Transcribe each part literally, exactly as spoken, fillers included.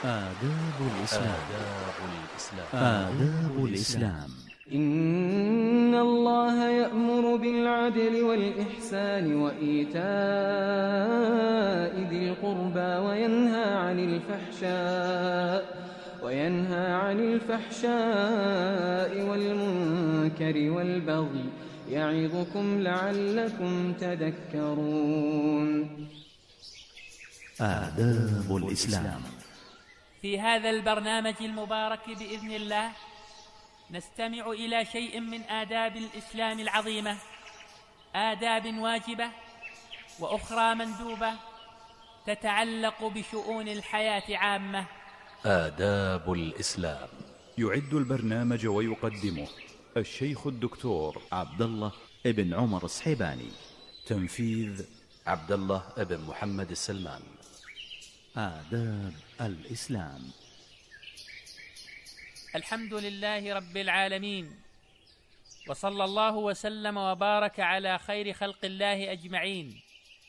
آداب الإسلام. آداب الإسلام. آداب الإسلام. إن الله يأمر بالعدل والإحسان وإيتاء ذي القربى وينهى عن الفحشاء وينهى عن الفحشاء والمنكر والبغي يعظكم لعلكم تذكرون. آداب الإسلام. في هذا البرنامج المبارك بإذن الله نستمع إلى شيء من آداب الإسلام العظيمة، آداب واجبة وأخرى مندوبة تتعلق بشؤون الحياة عامة. آداب الإسلام. يعد البرنامج ويقدمه الشيخ الدكتور عبد الله ابن عمر الصحيباني. تنفيذ عبد الله ابن محمد السلمان. آداب الإسلام. الحمد لله رب العالمين، وصلى الله وسلم وبارك على خير خلق الله أجمعين،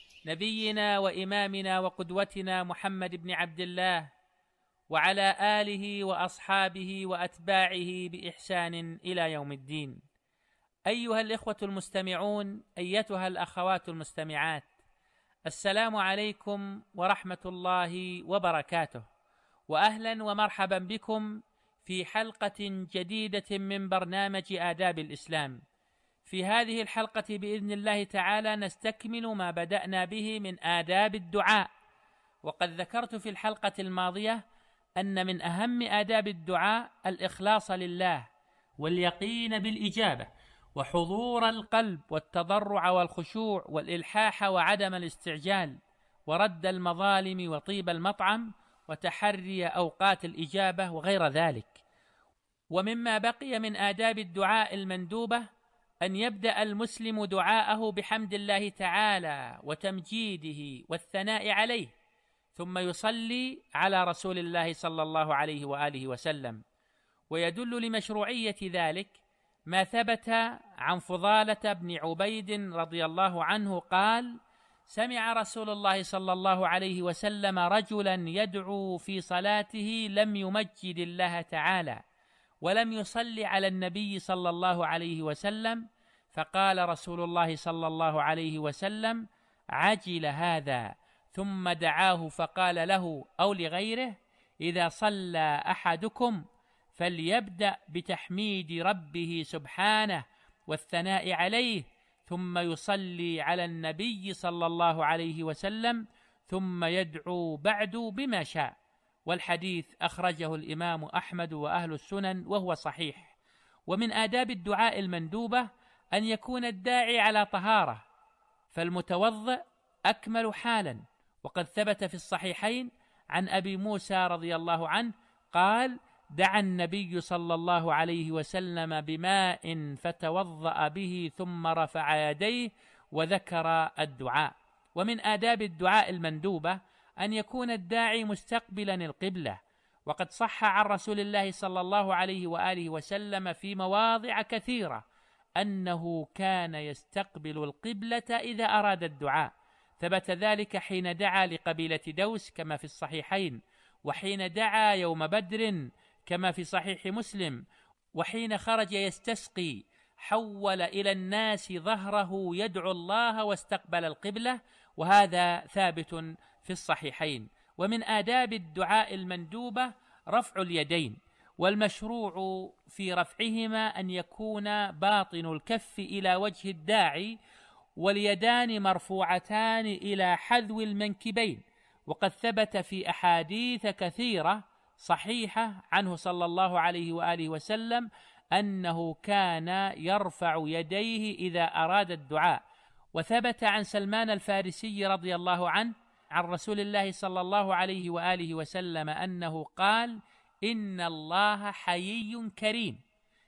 نبينا وإمامنا وقدوتنا محمد بن عبد الله، وعلى آله وأصحابه وأتباعه بإحسان إلى يوم الدين. أيها الإخوة المستمعون، أيتها الأخوات المستمعات، السلام عليكم ورحمة الله وبركاته، وأهلا ومرحبا بكم في حلقة جديدة من برنامج آداب الإسلام. في هذه الحلقة بإذن الله تعالى نستكمل ما بدأنا به من آداب الدعاء. وقد ذكرت في الحلقة الماضية أن من أهم آداب الدعاء الإخلاص لله واليقين بالإجابة وحضور القلب والتضرع والخشوع والإلحاح وعدم الاستعجال ورد المظالم وطيب المطعم وتحري أوقات الإجابة وغير ذلك. ومما بقي من آداب الدعاء المندوبة أن يبدأ المسلم دعاءه بحمد الله تعالى وتمجيده والثناء عليه، ثم يصلي على رسول الله صلى الله عليه وآله وسلم. ويدل لمشروعية ذلك ما ثبت عن فضالة بن عبيد رضي الله عنه قال: سمع رسول الله صلى الله عليه وسلم رجلا يدعو في صلاته لم يمجد الله تعالى ولم يصلي على النبي صلى الله عليه وسلم، فقال رسول الله صلى الله عليه وسلم: عجل هذا، ثم دعاه فقال له أو لغيره: إذا صلى أحدكم فليبدأ بتحميد ربه سبحانه والثناء عليه، ثم يصلي على النبي صلى الله عليه وسلم، ثم يدعو بعد بما شاء. والحديث أخرجه الإمام أحمد وأهل السنن وهو صحيح. ومن آداب الدعاء المندوبة أن يكون الداعي على طهارة، فالمتوضئ أكمل حالا. وقد ثبت في الصحيحين عن أبي موسى رضي الله عنه قال: دعا النبي صلى الله عليه وسلم بماء فتوضأ به ثم رفع يديه وذكر الدعاء. ومن آداب الدعاء المندوبة أن يكون الداعي مستقبلا القبلة، وقد صح عن رسول الله صلى الله عليه وآله وسلم في مواضع كثيرة أنه كان يستقبل القبلة إذا أراد الدعاء. ثبت ذلك حين دعا لقبيلة دوس كما في الصحيحين، وحين دعا يوم بدر كما في صحيح مسلم، وحين خرج يستسقي حول إلى الناس ظهره يدعو الله واستقبل القبلة، وهذا ثابت في الصحيحين. ومن آداب الدعاء المندوبة رفع اليدين، والمشروع في رفعهما أن يكون باطن الكف إلى وجه الداعي، واليدان مرفوعتان إلى حذو المنكبين. وقد ثبت في أحاديث كثيرة صحيحة عنه صلى الله عليه وآله وسلم أنه كان يرفع يديه إذا أراد الدعاء. وثبت عن سلمان الفارسي رضي الله عنه عن رسول الله صلى الله عليه وآله وسلم أنه قال: إن الله حيي كريم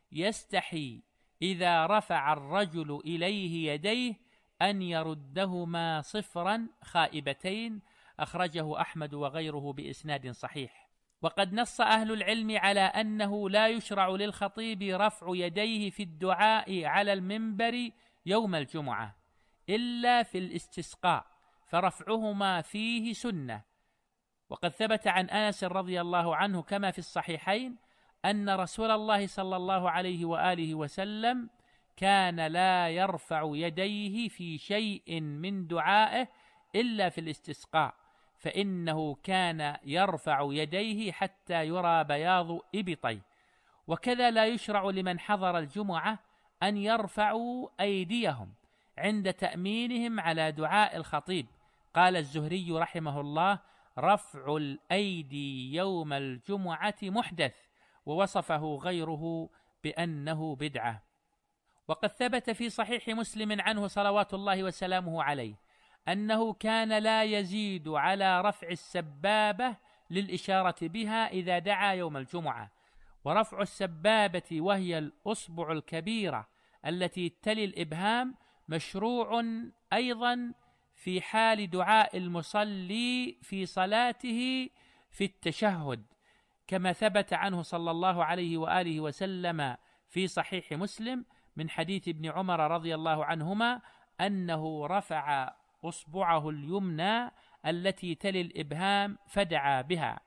يستحي إذا رفع الرجل إليه يديه أن يردهما صفرا خائبتين. أخرجه أحمد وغيره بإسناد صحيح. وقد نص أهل العلم على أنه لا يشرع للخطيب رفع يديه في الدعاء على المنبر يوم الجمعة إلا في الاستسقاء، فرفعهما فيه سنة، وقد ثبت عن أنس رضي الله عنه كما في الصحيحين أن رسول الله صلى الله عليه وآله وسلم كان لا يرفع يديه في شيء من دعائه إلا في الاستسقاء، فإنه كان يرفع يديه حتى يرى بياض إبطيه. وكذا لا يشرع لمن حضر الجمعة أن يرفعوا أيديهم عند تأمينهم على دعاء الخطيب. قال الزهري رحمه الله: رفع الأيدي يوم الجمعة محدث، ووصفه غيره بأنه بدعة. وقد ثبت في صحيح مسلم عنه صلوات الله وسلامه عليه أنه كان لا يزيد على رفع السبابة للإشارة بها إذا دعا يوم الجمعة. ورفع السبابة وهي الأصبع الكبيرة التي تلي الإبهام مشروع أيضا في حال دعاء المصلي في صلاته في التشهد، كما ثبت عنه صلى الله عليه وآله وسلم في صحيح مسلم من حديث ابن عمر رضي الله عنهما أنه رفع أصبعه اليمنى التي تلي الإبهام فدعا بها.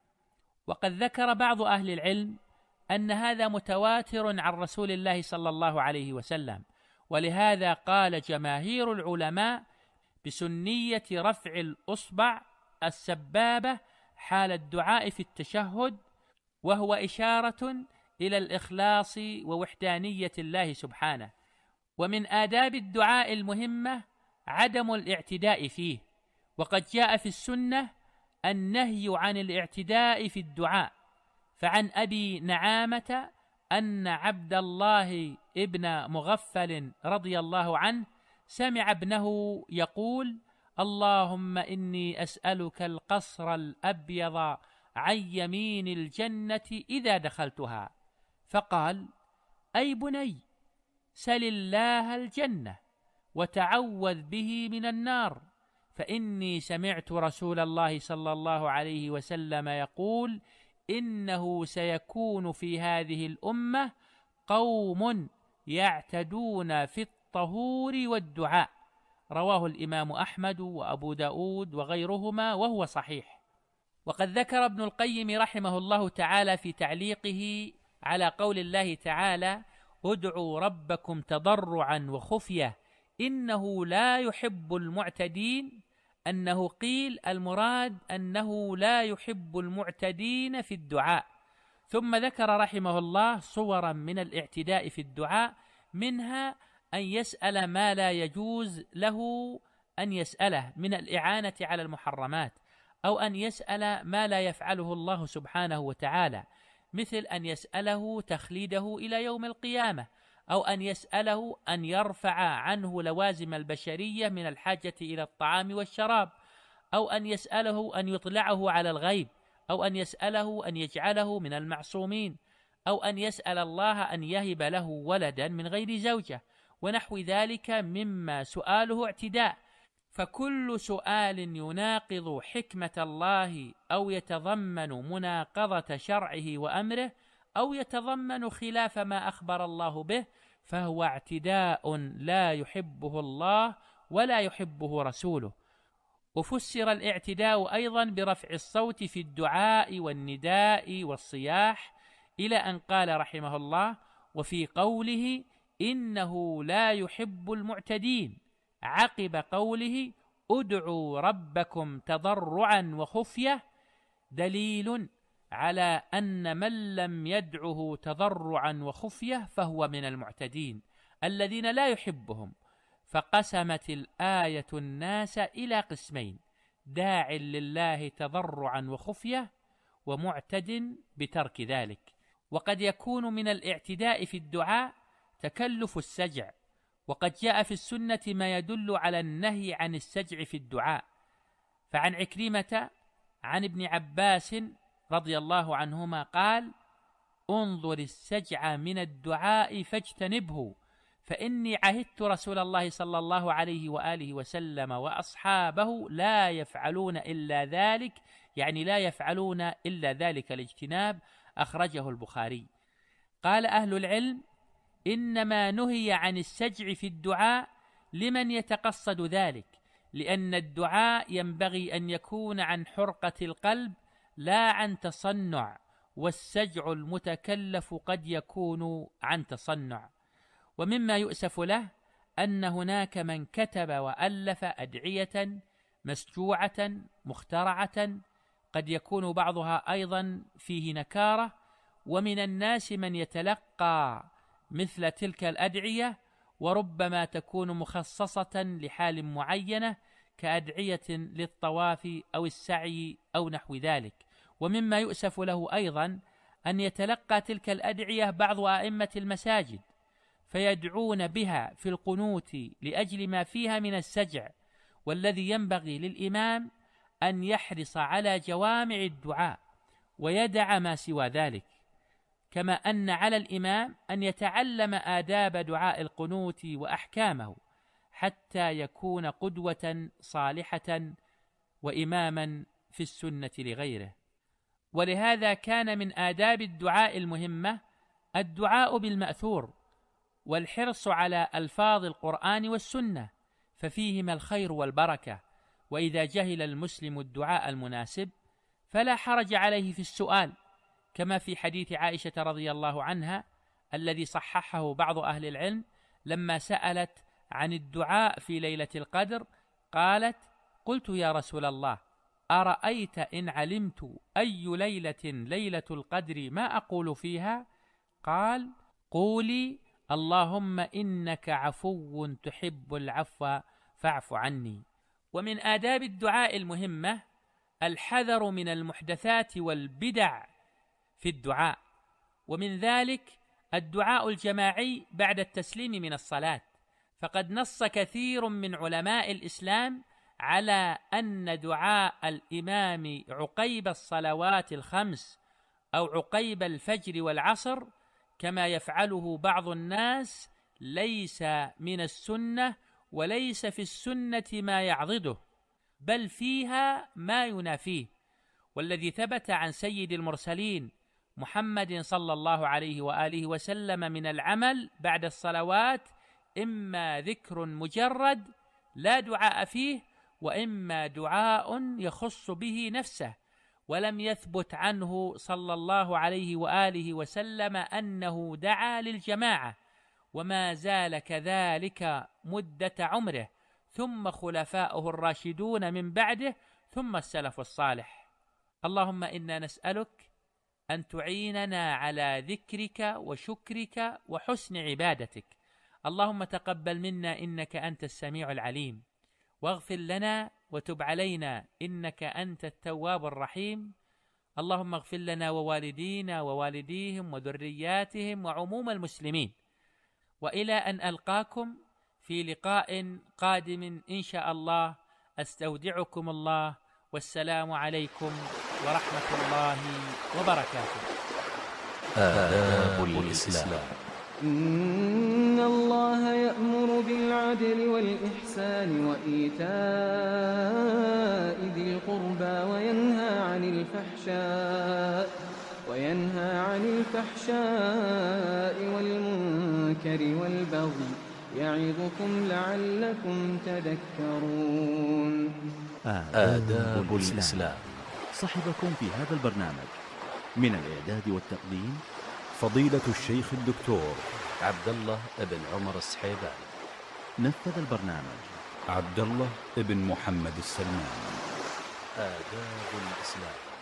وقد ذكر بعض أهل العلم أن هذا متواتر عن رسول الله صلى الله عليه وسلم، ولهذا قال جماهير العلماء بسنية رفع الأصبع السبابة حال الدعاء في التشهد، وهو إشارة إلى الإخلاص ووحدانية الله سبحانه. ومن آداب الدعاء المهمة عدم الاعتداء فيه، وقد جاء في السنة النهي عن الاعتداء في الدعاء. فعن أبي نعامة أن عبد الله ابن مغفل رضي الله عنه سمع ابنه يقول: اللهم إني أسألك القصر الأبيض عن يمين الجنة إذا دخلتها. فقال: أي بني، سل الله الجنة وتعوذ به من النار، فإني سمعت رسول الله صلى الله عليه وسلم يقول: إنه سيكون في هذه الأمة قوم يعتدون في الطهور والدعاء. رواه الإمام أحمد وأبو داود وغيرهما وهو صحيح. وقد ذكر ابن القيم رحمه الله تعالى في تعليقه على قول الله تعالى: ادعوا ربكم تضرعا وخفية إنه لا يحب المعتدين، أنه قيل المراد أنه لا يحب المعتدين في الدعاء. ثم ذكر رحمه الله صورا من الاعتداء في الدعاء، منها أن يسأل ما لا يجوز له أن يسأله من الإعانة على المحرمات، أو أن يسأل ما لا يفعله الله سبحانه وتعالى، مثل أن يسأله تخليده إلى يوم القيامة، أو أن يسأله أن يرفع عنه لوازم البشرية من الحاجة إلى الطعام والشراب، أو أن يسأله أن يطلعه على الغيب، أو أن يسأله أن يجعله من المعصومين، أو أن يسأل الله أن يهب له ولدا من غير زوجة، ونحو ذلك مما سؤاله اعتداء. فكل سؤال يناقض حكمة الله أو يتضمن مناقضة شرعه وأمره، أو يتضمن خلاف ما أخبر الله به، فهو اعتداء لا يحبه الله ولا يحبه رسوله. وفسر الاعتداء أيضا برفع الصوت في الدعاء والنداء والصياح، إلى أن قال رحمه الله: وفي قوله إنه لا يحب المعتدين، عقب قوله ادعوا ربكم تضرعا وخفية، دليل على أن من لم يدعه تضرعا وخفية فهو من المعتدين الذين لا يحبهم. فقسمت الآية الناس إلى قسمين: داع لله تضرعا وخفية، ومعتد بترك ذلك. وقد يكون من الاعتداء في الدعاء تكلف السجع، وقد جاء في السنة ما يدل على النهي عن السجع في الدعاء. فعن عكرمة عن ابن عباس رضي الله عنهما قال: انظر السجع من الدعاء فاجتنبه، فإني عهدت رسول الله صلى الله عليه وآله وسلم وأصحابه لا يفعلون إلا ذلك، يعني لا يفعلون إلا ذلك الاجتناب. أخرجه البخاري. قال أهل العلم: إنما نهي عن السجع في الدعاء لمن يتقصد ذلك، لأن الدعاء ينبغي أن يكون عن حرقة القلب لا عن تصنع، والسجع المتكلف قد يكون عن تصنع. ومما يؤسف له أن هناك من كتب وألف أدعية مسجوعة مخترعة قد يكون بعضها أيضا فيه نكارة، ومن الناس من يتلقى مثل تلك الأدعية وربما تكون مخصصة لحال معينة كأدعية للطواف أو السعي أو نحو ذلك. ومما يؤسف له أيضا أن يتلقى تلك الأدعية بعض أئمة المساجد فيدعون بها في القنوت لأجل ما فيها من السجع، والذي ينبغي للإمام أن يحرص على جوامع الدعاء ويدع ما سوى ذلك، كما أن على الإمام أن يتعلم آداب دعاء القنوت وأحكامه حتى يكون قدوة صالحة وإماما في السنة لغيره. ولهذا كان من آداب الدعاء المهمة الدعاء بالمأثور والحرص على ألفاظ القرآن والسنة، ففيهما الخير والبركة. وإذا جهل المسلم الدعاء المناسب فلا حرج عليه في السؤال، كما في حديث عائشة رضي الله عنها الذي صححه بعض أهل العلم لما سألت عن الدعاء في ليلة القدر قالت: قلت يا رسول الله أرأيت إن علمت أي ليلة ليلة القدر ما أقول فيها؟ قال: قولي اللهم إنك عفو تحب العفو فاعف عني. ومن آداب الدعاء المهمة الحذر من المحدثات والبدع في الدعاء، ومن ذلك الدعاء الجماعي بعد التسليم من الصلاة، فقد نص كثير من علماء الإسلام على أن دعاء الإمام عقيب الصلوات الخمس أو عقيب الفجر والعصر كما يفعله بعض الناس ليس من السنة، وليس في السنة ما يعضده، بل فيها ما ينافيه. والذي ثبت عن سيد المرسلين محمد صلى الله عليه وآله وسلم من العمل بعد الصلوات إما ذكر مجرد لا دعاء فيه، وإما دعاء يخص به نفسه، ولم يثبت عنه صلى الله عليه وآله وسلم أنه دعا للجماعة، وما زال كذلك مدة عمره، ثم خلفاؤه الراشدون من بعده، ثم السلف الصالح. اللهم إنا نسألك أن تعيننا على ذكرك وشكرك وحسن عبادتك. اللهم تقبل منا إنك أنت السميع العليم، واغفر لنا وتب علينا إنك أنت التواب الرحيم. اللهم اغفر لنا ووالدينا ووالديهم وذرياتهم وعموم المسلمين. وإلى أن ألقاكم في لقاء قادم إن شاء الله، أستودعكم الله، والسلام عليكم ورحمة الله وبركاته. آداب الإسلام. إن الله يأمر بالعدل والإحسان وإيتاء ذي القربى وينهى عن الفحشاء وينهى عن الفحشاء والمنكر والبغي يعظكم لعلكم تذكرون. آداب الإسلام. صحبكم في هذا البرنامج من الإعداد والتقديم فضيلة الشيخ الدكتور عبد الله بن عمر السحيباني. نفذ البرنامج عبد الله بن محمد السلمان. آداب الإسلام.